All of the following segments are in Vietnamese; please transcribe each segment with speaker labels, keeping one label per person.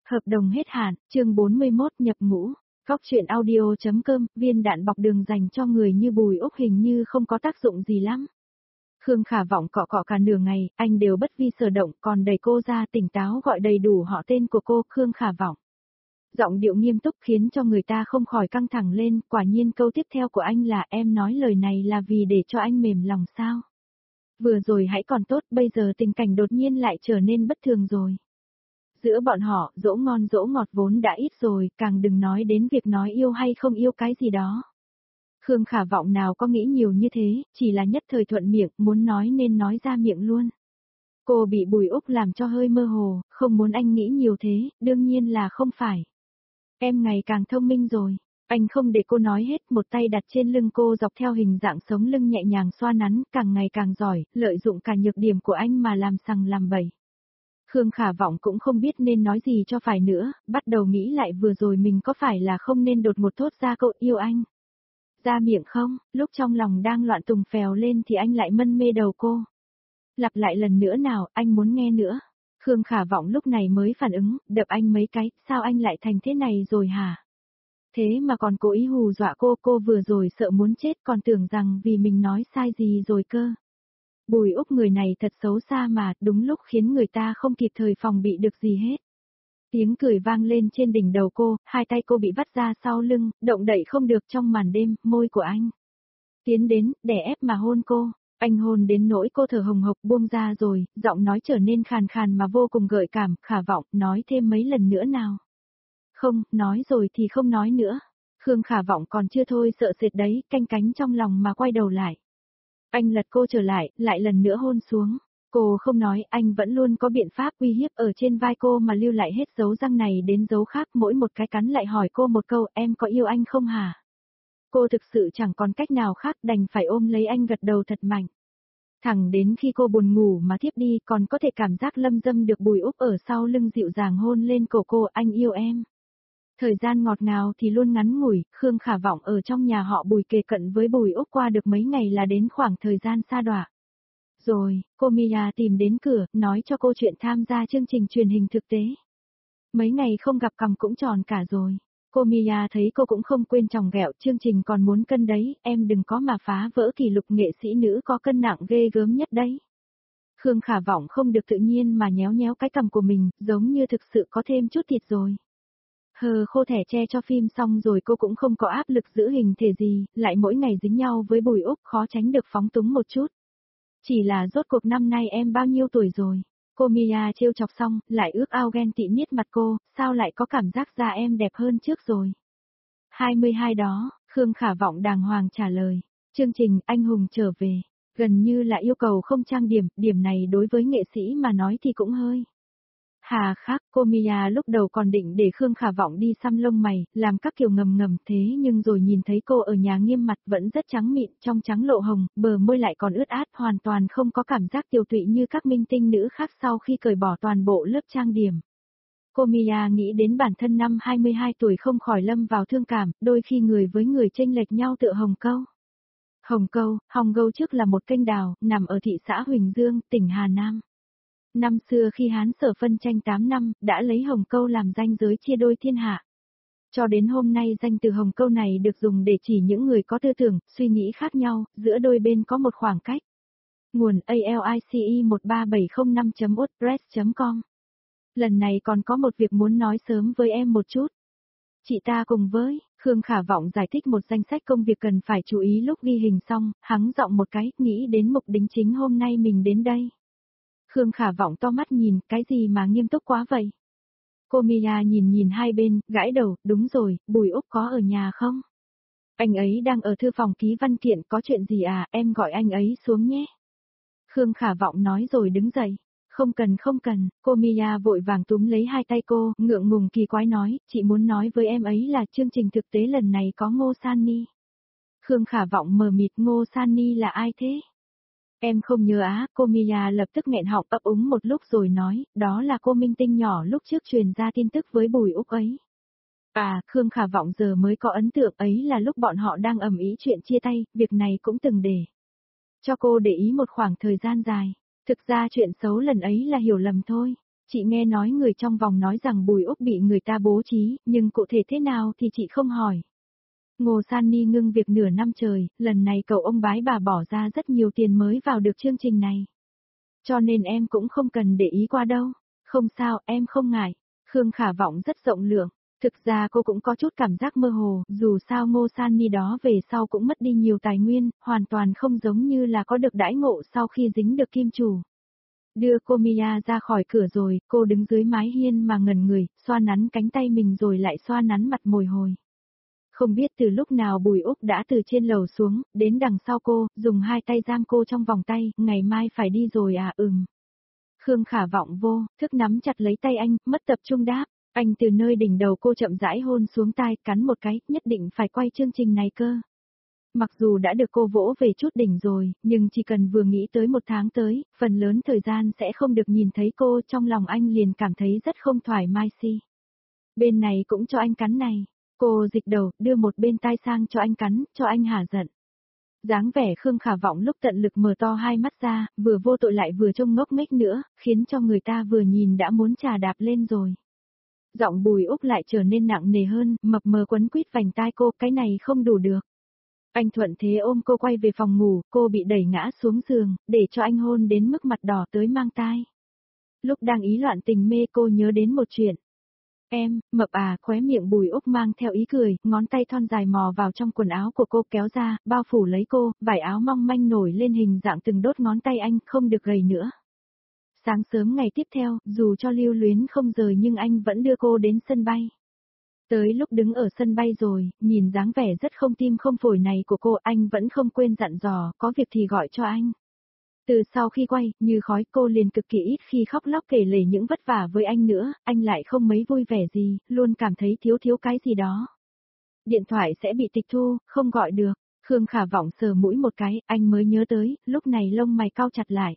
Speaker 1: Hợp đồng hết hạn, chương 41 nhập ngũ. Góc truyện audio.com, viên đạn bọc đường dành cho người như Bùi Úc hình như không có tác dụng gì lắm. Khương Khả Vọng cọ cọ cả nửa ngày, anh đều bất vi sở động, còn đẩy cô ra tỉnh táo gọi đầy đủ họ tên của cô, Khương Khả Vọng. Giọng điệu nghiêm túc khiến cho người ta không khỏi căng thẳng lên, quả nhiên câu tiếp theo của anh là em nói lời này là vì để cho anh mềm lòng sao. Vừa rồi hãy còn tốt, bây giờ tình cảnh đột nhiên lại trở nên bất thường rồi. Giữa bọn họ, dỗ ngon dỗ ngọt vốn đã ít rồi, càng đừng nói đến việc nói yêu hay không yêu cái gì đó. Khương Khả Vọng nào có nghĩ nhiều như thế, chỉ là nhất thời thuận miệng, muốn nói nên nói ra miệng luôn. Cô bị Bùi Úc làm cho hơi mơ hồ, không muốn anh nghĩ nhiều thế, đương nhiên là không phải. Em ngày càng thông minh rồi. Anh không để cô nói hết, một tay đặt trên lưng cô dọc theo hình dạng sống lưng nhẹ nhàng xoa nắn, càng ngày càng giỏi, lợi dụng cả nhược điểm của anh mà làm sằng làm bậy. Khương Khả Vọng cũng không biết nên nói gì cho phải nữa, bắt đầu nghĩ lại vừa rồi mình có phải là không nên đột ngột thốt ra câu yêu anh. Ra miệng không, lúc trong lòng đang loạn tùng phèo lên thì anh lại mân mê đầu cô. Lặp lại lần nữa nào, anh muốn nghe nữa. Khương Khả Vọng lúc này mới phản ứng, đập anh mấy cái, sao anh lại thành thế này rồi hả? Thế mà còn cố ý hù dọa cô vừa rồi sợ muốn chết còn tưởng rằng vì mình nói sai gì rồi cơ. Bùi Úc người này thật xấu xa mà, đúng lúc khiến người ta không kịp thời phòng bị được gì hết. Tiếng cười vang lên trên đỉnh đầu cô, hai tay cô bị vắt ra sau lưng, động đậy không được trong màn đêm, môi của anh. Tiến đến, đè ép mà hôn cô, anh hôn đến nỗi cô thở hồng hộc buông ra rồi, giọng nói trở nên khàn khàn mà vô cùng gợi cảm, Khả Vọng, nói thêm mấy lần nữa nào. Không, nói rồi thì không nói nữa. Khương Khả Vọng còn chưa thôi sợ sệt đấy, canh cánh trong lòng mà quay đầu lại. Anh lật cô trở lại lần nữa hôn xuống. Cô không nói, anh vẫn luôn có biện pháp uy hiếp ở trên vai cô mà lưu lại hết dấu răng này đến dấu khác, mỗi một cái cắn lại hỏi cô một câu, em có yêu anh không hả? Cô thực sự chẳng còn cách nào khác đành phải ôm lấy anh gật đầu thật mạnh. Thẳng đến khi cô buồn ngủ mà thiếp đi còn có thể cảm giác lâm dâm được Bùi Úc ở sau lưng dịu dàng hôn lên cổ cô, anh yêu em. Thời gian ngọt ngào thì luôn ngắn ngủi, Khương Khả Vọng ở trong nhà họ Bùi kề cận với Bùi Úc qua được mấy ngày là đến khoảng thời gian sa đọa. Rồi, cô Mia tìm đến cửa, nói cho cô chuyện tham gia chương trình truyền hình thực tế. Mấy ngày không gặp cằm cũng tròn cả rồi. Cô Mia thấy cô cũng không quên chòng ghẹo, chương trình còn muốn cân đấy, em đừng có mà phá vỡ kỷ lục nghệ sĩ nữ có cân nặng ghê gớm nhất đấy. Khương Khả Vọng không được tự nhiên mà nhéo nhéo cái cằm của mình, giống như thực sự có thêm chút thịt rồi. Hờ khô thẻ che cho phim xong rồi cô cũng không có áp lực giữ hình thể gì, lại mỗi ngày dính nhau với Bùi Úc khó tránh được phóng túng một chút. Chỉ là rốt cuộc năm nay em bao nhiêu tuổi rồi? Cô Mia trêu chọc xong, lại ước ao ghen tị niết mặt cô, sao lại có cảm giác da em đẹp hơn trước rồi? 22 đó, Khương Khả Vọng đàng hoàng trả lời. Chương trình Anh Hùng trở về, gần như là yêu cầu không trang điểm, điểm này đối với nghệ sĩ mà nói thì cũng hơi. Hà khắc, cô Mia lúc đầu còn định để Khương Khả Vọng đi xăm lông mày, làm các kiểu ngầm ngầm thế nhưng rồi nhìn thấy cô ở nhà nghiêm mặt vẫn rất trắng mịn, trong trắng lộ hồng, bờ môi lại còn ướt át, hoàn toàn không có cảm giác tiều tụy như các minh tinh nữ khác sau khi cởi bỏ toàn bộ lớp trang điểm. Cô Mia nghĩ đến bản thân năm 22 tuổi không khỏi lâm vào thương cảm, đôi khi người với người chênh lệch nhau tựa Hồng Câu. Hồng Câu trước là một kênh đào, nằm ở thị xã Huỳnh Dương, tỉnh Hà Nam. Năm xưa khi Hán Sở phân tranh 8 năm, đã lấy Hồng Câu làm ranh giới chia đôi thiên hạ. Cho đến hôm nay danh từ Hồng Câu này được dùng để chỉ những người có tư tưởng, suy nghĩ khác nhau, giữa đôi bên có một khoảng cách. Nguồn alice1375.wordpress.com. Lần này còn có một việc muốn nói sớm với em một chút. Chị ta cùng với, Khương Khả Vọng giải thích một danh sách công việc cần phải chú ý lúc ghi hình xong, hắng giọng một cái, nghĩ đến mục đích chính hôm nay mình đến đây. Khương Khả Vọng to mắt nhìn, cái gì mà nghiêm túc quá vậy? Cô Mia nhìn hai bên, gãi đầu, đúng rồi, Bùi Úc có ở nhà không? Anh ấy đang ở thư phòng ký văn kiện, có chuyện gì à, em gọi anh ấy xuống nhé. Khương Khả Vọng nói rồi đứng dậy. Không cần, cô Mia vội vàng túm lấy hai tay cô, ngượng ngùng kỳ quái nói, chị muốn nói với em ấy là chương trình thực tế lần này có Ngô San-ni. Khương Khả Vọng mờ mịt, Ngô San-ni là ai thế? Em không nhớ á, cô Mia lập tức nghẹn họng ấp úng một lúc rồi nói, đó là cô minh tinh nhỏ lúc trước truyền ra tin tức với Bùi Úc ấy. À, Khương Khả Vọng giờ mới có ấn tượng ấy là lúc bọn họ đang ầm ĩ chuyện chia tay, việc này cũng từng để cho cô để ý một khoảng thời gian dài. Thực ra chuyện xấu lần ấy là hiểu lầm thôi. Chị nghe nói người trong vòng nói rằng Bùi Úc bị người ta bố trí, nhưng cụ thể thế nào thì chị không hỏi. Ngô San Ni ngưng việc nửa năm trời, lần này cậu ông bái bà bỏ ra rất nhiều tiền mới vào được chương trình này. Cho nên em cũng không cần để ý qua đâu. Không sao, em không ngại. Khương Khả Vọng rất rộng lượng. Thực ra cô cũng có chút cảm giác mơ hồ, dù sao Ngô San Ni đó về sau cũng mất đi nhiều tài nguyên, hoàn toàn không giống như là có được đãi ngộ sau khi dính được kim chủ. Đưa cô Mia ra khỏi cửa rồi, cô đứng dưới mái hiên mà ngẩn người, xoa nắn cánh tay mình rồi lại xoa nắn mặt mồi hồi. Không biết từ lúc nào Bùi Úc đã từ trên lầu xuống, đến đằng sau cô, dùng hai tay giam cô trong vòng tay, ngày mai phải đi rồi à Khương Khả Vọng vô, thức nắm chặt lấy tay anh, mất tập trung đáp. Anh từ nơi đỉnh đầu cô chậm rãi hôn xuống tai, cắn một cái, nhất định phải quay chương trình này cơ. Mặc dù đã được cô vỗ về chút đỉnh rồi, nhưng chỉ cần vừa nghĩ tới một tháng tới, phần lớn thời gian sẽ không được nhìn thấy cô, trong lòng anh liền cảm thấy rất không thoải mái Bên này cũng cho anh cắn này. Cô dịch đầu, đưa một bên tai sang cho anh cắn, cho anh hả giận. Dáng vẻ Khương Khả Vọng lúc tận lực mở to hai mắt ra, vừa vô tội lại vừa trông ngốc nghếch nữa, khiến cho người ta vừa nhìn đã muốn chà đạp lên rồi. Giọng Bùi Úc lại trở nên nặng nề hơn, mập mờ quấn quýt vành tai cô, cái này không đủ được. Anh thuận thế ôm cô quay về phòng ngủ, cô bị đẩy ngã xuống giường, để cho anh hôn đến mức mặt đỏ tới mang tai. Lúc đang ý loạn tình mê cô nhớ đến một chuyện. Em, mập à, khóe miệng Bùi Úc mang theo ý cười, ngón tay thon dài mò vào trong quần áo của cô kéo ra, bao phủ lấy cô, vải áo mong manh nổi lên hình dạng từng đốt ngón tay anh, không được gầy nữa. Sáng sớm ngày tiếp theo, dù cho lưu luyến không rời nhưng anh vẫn đưa cô đến sân bay. Tới lúc đứng ở sân bay rồi, nhìn dáng vẻ rất không tim không phổi này của cô, anh vẫn không quên dặn dò, có việc thì gọi cho anh. Từ sau khi quay, như khói cô liền cực kỳ ít khi khóc lóc kể lể những vất vả với anh nữa, anh lại không mấy vui vẻ gì, luôn cảm thấy thiếu cái gì đó. Điện thoại sẽ bị tịch thu, không gọi được. Khương Khả Vọng sờ mũi một cái, anh mới nhớ tới, lúc này lông mày cau chặt lại.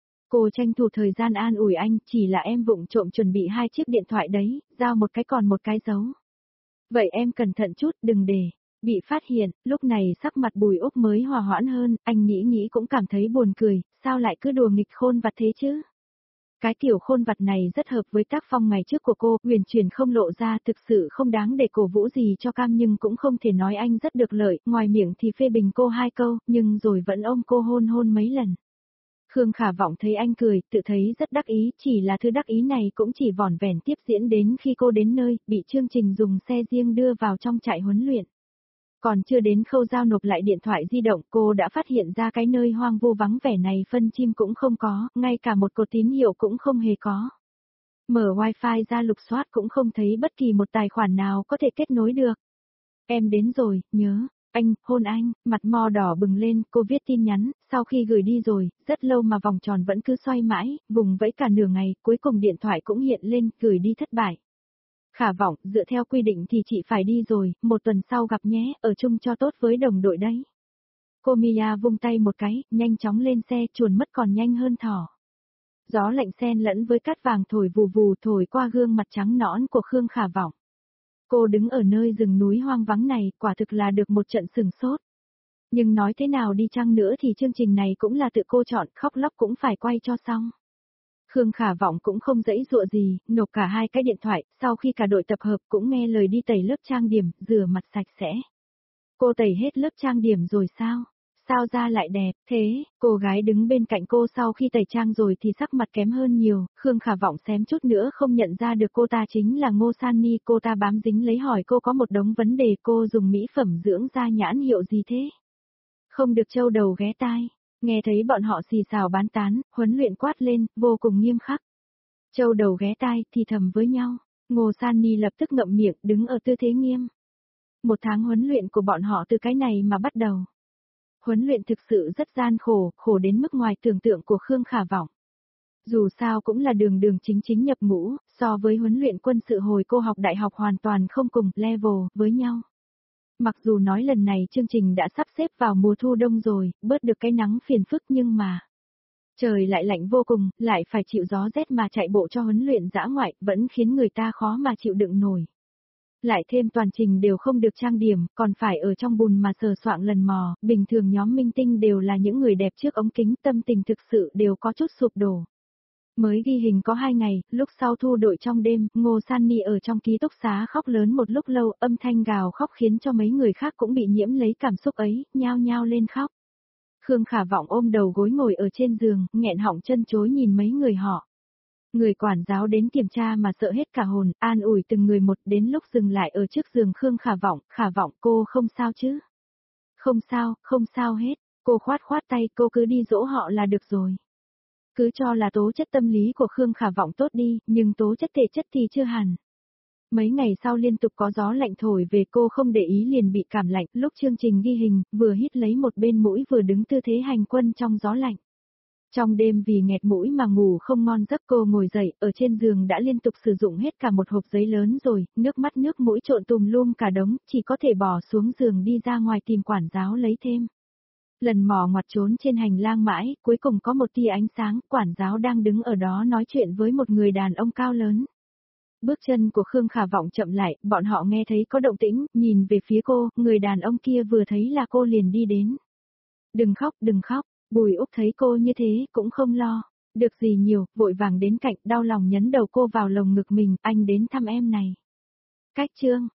Speaker 1: Cô tranh thủ thời gian an ủi anh, chỉ là em vụng trộm chuẩn bị 2 chiếc điện thoại đấy, giao một cái còn một cái giấu. Vậy em cẩn thận chút, đừng để bị phát hiện. Lúc này sắc mặt Bùi Úc mới hòa hoãn hơn, anh nghĩ cũng cảm thấy buồn cười, sao lại cứ đùa nghịch khôn vặt thế chứ? Cái kiểu khôn vặt này rất hợp với tác phong ngày trước của cô, huyền chuyển không lộ ra, thực sự không đáng để cổ vũ gì cho cam, nhưng cũng không thể nói anh rất được lợi, ngoài miệng thì phê bình cô 2 câu, nhưng rồi vẫn ôm cô hôn mấy lần. Khương Khả Vọng thấy anh cười, tự thấy rất đắc ý, chỉ là thứ đắc ý này cũng chỉ vỏn vẹn tiếp diễn đến khi cô đến nơi, bị chương trình dùng xe riêng đưa vào trong trại huấn luyện. Còn chưa đến khâu giao nộp lại điện thoại di động, cô đã phát hiện ra cái nơi hoang vu vắng vẻ này phân chim cũng không có, ngay cả một cột tín hiệu cũng không hề có. Mở wifi ra lục soát cũng không thấy bất kỳ một tài khoản nào có thể kết nối được. Em đến rồi, nhớ. Anh, hôn anh, mặt mo đỏ bừng lên, cô viết tin nhắn, sau khi gửi đi rồi, rất lâu mà vòng tròn vẫn cứ xoay mãi, vùng vẫy cả nửa ngày, cuối cùng điện thoại cũng hiện lên, gửi đi thất bại. Khả Vọng, dựa theo quy định thì chị phải đi rồi, 1 tuần sau gặp nhé, ở chung cho tốt với đồng đội đấy. Cô Mia vung tay một cái, nhanh chóng lên xe, chuồn mất còn nhanh hơn thỏ. Gió lạnh xen lẫn với cát vàng thổi vù vù thổi qua gương mặt trắng nõn của Khương Khả Vọng. Cô đứng ở nơi rừng núi hoang vắng này, quả thực là được một trận sừng sốt. Nhưng nói thế nào đi chăng nữa thì chương trình này cũng là tự cô chọn, khóc lóc cũng phải quay cho xong. Khương Khả Vọng cũng không dãy dụa gì, nộp cả 2 cái điện thoại, sau khi cả đội tập hợp cũng nghe lời đi tẩy lớp trang điểm, rửa mặt sạch sẽ. Cô tẩy hết lớp trang điểm rồi sao? Sao da lại đẹp, thế, cô gái đứng bên cạnh cô sau khi tẩy trang rồi thì sắc mặt kém hơn nhiều, Khương Khả Vọng xém chút nữa không nhận ra được cô ta chính là Ngô San Ni, cô ta bám dính lấy hỏi cô có một đống vấn đề, cô dùng mỹ phẩm dưỡng da nhãn hiệu gì thế? Không được trâu đầu ghé tai, nghe thấy bọn họ xì xào bán tán, huấn luyện quát lên, vô cùng nghiêm khắc. Trâu đầu ghé tai, thì thầm với nhau, Ngô San Ni lập tức ngậm miệng, đứng ở tư thế nghiêm. 1 tháng huấn luyện của bọn họ từ cái này mà bắt đầu. Huấn luyện thực sự rất gian khổ, khổ đến mức ngoài tưởng tượng của Khương Khả Vọng. Dù sao cũng là đường chính nhập ngũ, so với huấn luyện quân sự hồi cô học đại học hoàn toàn không cùng level với nhau. Mặc dù nói lần này chương trình đã sắp xếp vào mùa thu đông rồi, bớt được cái nắng phiền phức nhưng mà trời lại lạnh vô cùng, lại phải chịu gió rét mà chạy bộ cho huấn luyện dã ngoại, vẫn khiến người ta khó mà chịu đựng nổi. Lại thêm toàn trình đều không được trang điểm, còn phải ở trong bùn mà sờ soạng lần mò, bình thường nhóm minh tinh đều là những người đẹp trước ống kính, tâm tình thực sự đều có chút sụp đổ. Mới ghi hình có 2 ngày, lúc sau thu đội trong đêm, Ngô Sunny ở trong ký túc xá khóc lớn một lúc lâu, âm thanh gào khóc khiến cho mấy người khác cũng bị nhiễm lấy cảm xúc ấy, nhao nhao lên khóc. Khương Khả Vọng ôm đầu gối ngồi ở trên giường, nghẹn họng chân chối nhìn mấy người họ. Người quản giáo đến kiểm tra mà sợ hết cả hồn, an ủi từng người một, đến lúc dừng lại ở trước giường Khương Khả Vọng cô không sao chứ? Không sao hết, cô khoát khoát tay, cô cứ đi dỗ họ là được rồi. Cứ cho là tố chất tâm lý của Khương Khả Vọng tốt đi, nhưng tố chất thể chất thì chưa hẳn. Mấy ngày sau liên tục có gió lạnh thổi về, cô không để ý liền bị cảm lạnh, lúc chương trình ghi hình, vừa hít lấy một bên mũi vừa đứng tư thế hành quân trong gió lạnh. Trong đêm vì nghẹt mũi mà ngủ không ngon giấc, cô ngồi dậy, ở trên giường đã liên tục sử dụng hết cả một hộp giấy lớn rồi, nước mắt nước mũi trộn tùm lum cả đống, chỉ có thể bỏ xuống giường đi ra ngoài tìm quản giáo lấy thêm. Lần mò ngoặt trốn trên hành lang mãi, cuối cùng có một tia ánh sáng, quản giáo đang đứng ở đó nói chuyện với một người đàn ông cao lớn. Bước chân của Khương Khả Vọng chậm lại, bọn họ nghe thấy có động tĩnh, nhìn về phía cô, người đàn ông kia vừa thấy là cô liền đi đến. Đừng khóc, Bùi Úc thấy cô như thế, cũng không lo, được gì nhiều, vội vàng đến cạnh, đau lòng nhấn đầu cô vào lồng ngực mình, anh đến thăm em này. Cách chương